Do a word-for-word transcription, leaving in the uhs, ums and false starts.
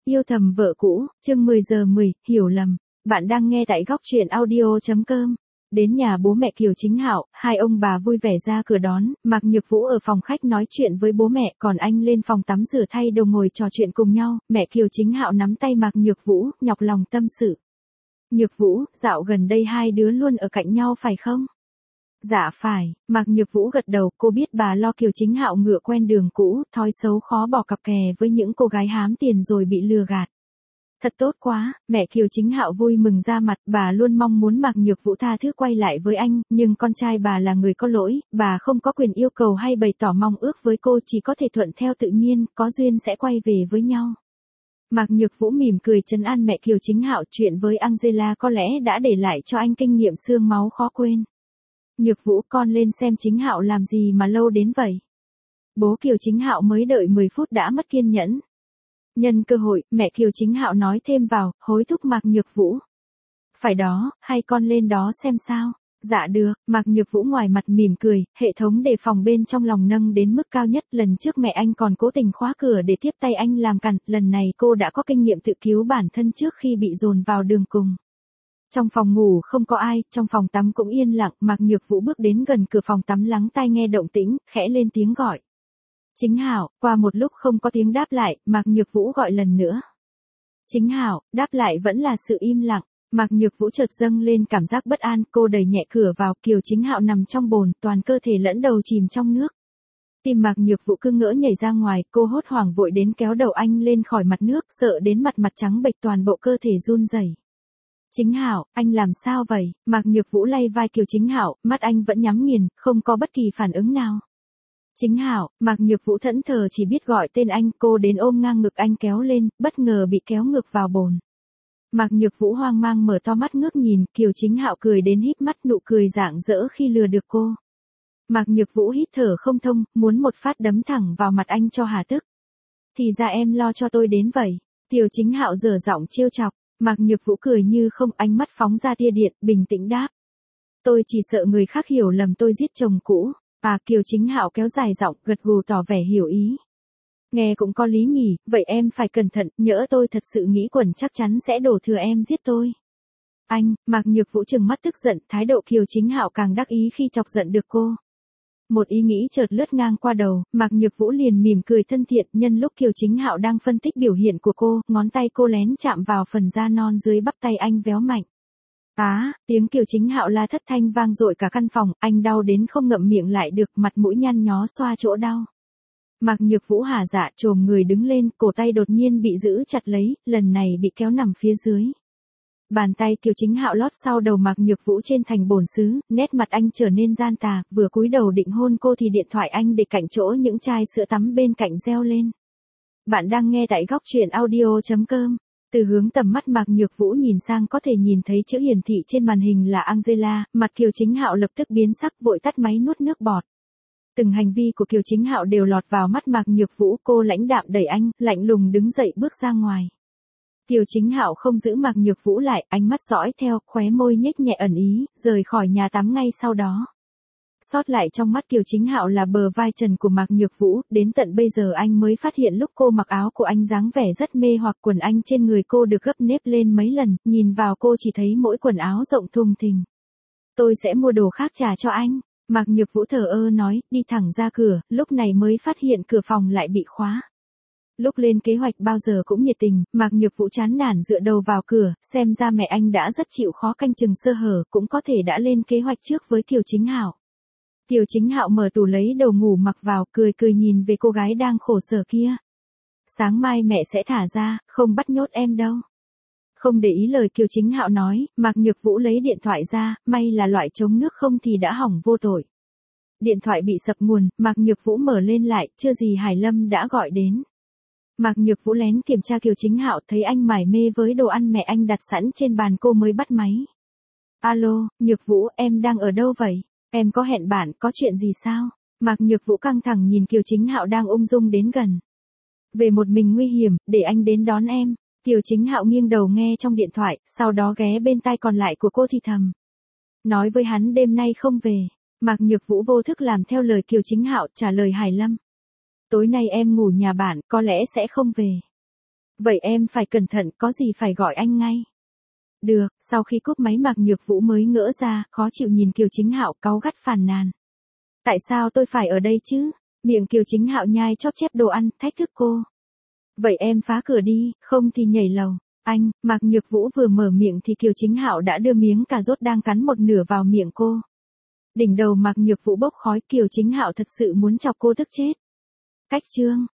Yêu thầm vợ cũ, chương mười giờ mười, hiểu lầm. Bạn đang nghe tại góc truyện audio.com. Đến nhà bố mẹ Kiều Chính Hạo, hai ông bà vui vẻ ra cửa đón, Mạc Nhược Vũ ở phòng khách nói chuyện với bố mẹ, còn anh lên phòng tắm rửa thay đồ ngồi trò chuyện cùng nhau. Mẹ Kiều Chính Hạo nắm tay Mạc Nhược Vũ, nhọc lòng tâm sự. Nhược Vũ, dạo gần đây hai đứa luôn ở cạnh nhau phải không? Dạ phải, Mạc Nhược Vũ gật đầu, cô biết bà lo Kiều Chính Hạo ngựa quen đường cũ, thói xấu khó bỏ cặp kè với những cô gái hám tiền rồi bị lừa gạt. Thật tốt quá, mẹ Kiều Chính Hạo vui mừng ra mặt, bà luôn mong muốn Mạc Nhược Vũ tha thứ quay lại với anh, nhưng con trai bà là người có lỗi, bà không có quyền yêu cầu hay bày tỏ mong ước với cô, chỉ có thể thuận theo tự nhiên, có duyên sẽ quay về với nhau. Mạc Nhược Vũ mỉm cười trấn an mẹ Kiều Chính Hạo, chuyện với Angela có lẽ đã để lại cho anh kinh nghiệm xương máu khó quên. Nhược Vũ, con lên xem Chính Hạo làm gì mà lâu đến vậy. Bố Kiều Chính Hạo mới đợi mười phút đã mất kiên nhẫn. Nhân cơ hội, mẹ Kiều Chính Hạo nói thêm vào, hối thúc Mạc Nhược Vũ. Phải đó, hay con lên đó xem sao? Dạ được, Mạc Nhược Vũ ngoài mặt mỉm cười, hệ thống đề phòng bên trong lòng nâng đến mức cao nhất. Lần trước mẹ anh còn cố tình khóa cửa để tiếp tay anh làm cằn, lần này cô đã có kinh nghiệm tự cứu bản thân trước khi bị dồn vào đường cùng. Trong phòng ngủ không có ai, trong phòng tắm cũng yên lặng, Mạc Nhược Vũ bước đến gần cửa phòng tắm lắng tai nghe động tĩnh, khẽ lên tiếng gọi. Chính Hạo, qua một lúc không có tiếng đáp lại, Mạc Nhược Vũ gọi lần nữa. Chính Hạo, đáp lại vẫn là sự im lặng. Mạc Nhược Vũ chợt dâng lên cảm giác bất an, cô đẩy nhẹ cửa vào, Kiều Chính Hạo nằm trong bồn, toàn cơ thể lẫn đầu chìm trong nước. Tim Mạc Nhược Vũ cứ ngỡ nhảy ra ngoài, cô hốt hoảng vội đến kéo đầu anh lên khỏi mặt nước, sợ đến mặt mặt trắng bệch, toàn bộ cơ thể run rẩy. Chính Hạo, anh làm sao vậy? Mạc Nhược Vũ lay vai Kiều Chính Hạo, mắt anh vẫn nhắm nghiền, không có bất kỳ phản ứng nào. Chính Hạo, Mạc Nhược Vũ thẫn thờ chỉ biết gọi tên anh, cô đến ôm ngang ngực anh kéo lên, bất ngờ bị kéo ngược vào bồn. Mạc Nhược Vũ hoang mang mở to mắt ngước nhìn, Kiều Chính Hạo cười đến híp mắt, nụ cười rạng rỡ khi lừa được cô. Mạc Nhược Vũ hít thở không thông, muốn một phát đấm thẳng vào mặt anh cho hà tức. Thì ra em lo cho tôi đến vậy. Kiều Chính Hạo dở giọng trêu chọc. Mạc Nhược Vũ cười như không, ánh mắt phóng ra tia điện, bình tĩnh đáp. Tôi chỉ sợ người khác hiểu lầm tôi giết chồng cũ. À, Kiều Chính Hạo kéo dài giọng, gật gù tỏ vẻ hiểu ý. Nghe cũng có lý nhỉ, vậy em phải cẩn thận, nhỡ tôi thật sự nghĩ quẩn chắc chắn sẽ đổ thừa em giết tôi. Anh, Mạc Nhược Vũ trừng mắt tức giận, thái độ Kiều Chính Hạo càng đắc ý khi chọc giận được cô. Một ý nghĩ chợt lướt ngang qua đầu, Mạc Nhược Vũ liền mỉm cười thân thiện, nhân lúc Kiều Chính Hạo đang phân tích biểu hiện của cô, ngón tay cô lén chạm vào phần da non dưới bắp tay anh véo mạnh. Á, tiếng Kiều Chính Hạo la thất thanh vang dội cả căn phòng, anh đau đến không ngậm miệng lại được, mặt mũi nhăn nhó xoa chỗ đau. Mạc Nhược Vũ hả dạ chồm người đứng lên, cổ tay đột nhiên bị giữ chặt lấy, lần này bị kéo nằm phía dưới. Bàn tay Kiều Chính Hạo lót sau đầu Mạc Nhược Vũ trên thành bồn sứ, nét mặt anh trở nên gian tà, vừa cúi đầu định hôn cô thì điện thoại anh để cạnh chỗ những chai sữa tắm bên cạnh reo lên. Bạn đang nghe tại góc truyện audio.com. Từ hướng tầm mắt Mạc Nhược Vũ nhìn sang có thể nhìn thấy chữ hiển thị trên màn hình là Angela, mặt Kiều Chính Hạo lập tức biến sắc, vội tắt máy nuốt nước bọt. Từng hành vi của Kiều Chính Hạo đều lọt vào mắt Mạc Nhược Vũ, cô lãnh đạm đẩy anh, lạnh lùng đứng dậy bước ra ngoài. Kiều Chính Hạo không giữ Mạc Nhược Vũ lại, ánh mắt dõi theo, khóe môi nhếch nhẹ ẩn ý, rời khỏi nhà tắm ngay sau đó. Sót lại trong mắt Kiều Chính Hạo là bờ vai trần của Mạc Nhược Vũ, đến tận bây giờ anh mới phát hiện lúc cô mặc áo của anh dáng vẻ rất mê hoặc, quần anh trên người cô được gấp nếp lên mấy lần, nhìn vào cô chỉ thấy mỗi quần áo rộng thùng thình. Tôi sẽ mua đồ khác trả cho anh. Mạc Nhược Vũ thờ ơ nói, đi thẳng ra cửa, lúc này mới phát hiện cửa phòng lại bị khóa. Lúc lên kế hoạch bao giờ cũng nhiệt tình, Mạc Nhược Vũ chán nản dựa đầu vào cửa, xem ra mẹ anh đã rất chịu khó canh chừng sơ hở, cũng có thể đã lên kế hoạch trước với Kiều Chính Hạo. Kiều Chính Hạo mở tủ lấy đồ ngủ mặc vào, cười cười nhìn về cô gái đang khổ sở kia. Sáng mai mẹ sẽ thả ra, không bắt nhốt em đâu. Không để ý lời Kiều Chính Hạo nói, Mạc Nhược Vũ lấy điện thoại ra, may là loại chống nước không thì đã hỏng vô tội. Điện thoại bị sập nguồn, Mạc Nhược Vũ mở lên lại, chưa gì Hải Lâm đã gọi đến. Mạc Nhược Vũ lén kiểm tra Kiều Chính Hạo, thấy anh mải mê với đồ ăn mẹ anh đặt sẵn trên bàn, cô mới bắt máy. Alo, Nhược Vũ, em đang ở đâu vậy? Em có hẹn bạn, có chuyện gì sao? Mạc Nhược Vũ căng thẳng nhìn Kiều Chính Hạo đang ung dung đến gần. Về một mình nguy hiểm, để anh đến đón em. Kiều Chính Hạo nghiêng đầu nghe trong điện thoại, sau đó ghé bên tai còn lại của cô thì thầm. Nói với hắn đêm nay không về. Mạc Nhược Vũ vô thức làm theo lời Kiều Chính Hạo, trả lời Hải Lâm. Tối nay em ngủ nhà bạn, có lẽ sẽ không về. Vậy em phải cẩn thận, có gì phải gọi anh ngay. Được, sau khi cúp máy Mạc Nhược Vũ mới ngỡ ra, khó chịu nhìn Kiều Chính Hạo, cáu gắt phàn nàn. Tại sao tôi phải ở đây chứ? Miệng Kiều Chính Hạo nhai chóp chép đồ ăn, thách thức cô. Vậy em phá cửa đi, không thì nhảy lầu. Anh, Mạc Nhược Vũ vừa mở miệng thì Kiều Chính Hạo đã đưa miếng cà rốt đang cắn một nửa vào miệng cô. Đỉnh đầu Mạc Nhược Vũ bốc khói, Kiều Chính Hạo thật sự muốn chọc cô tức chết. Cách chương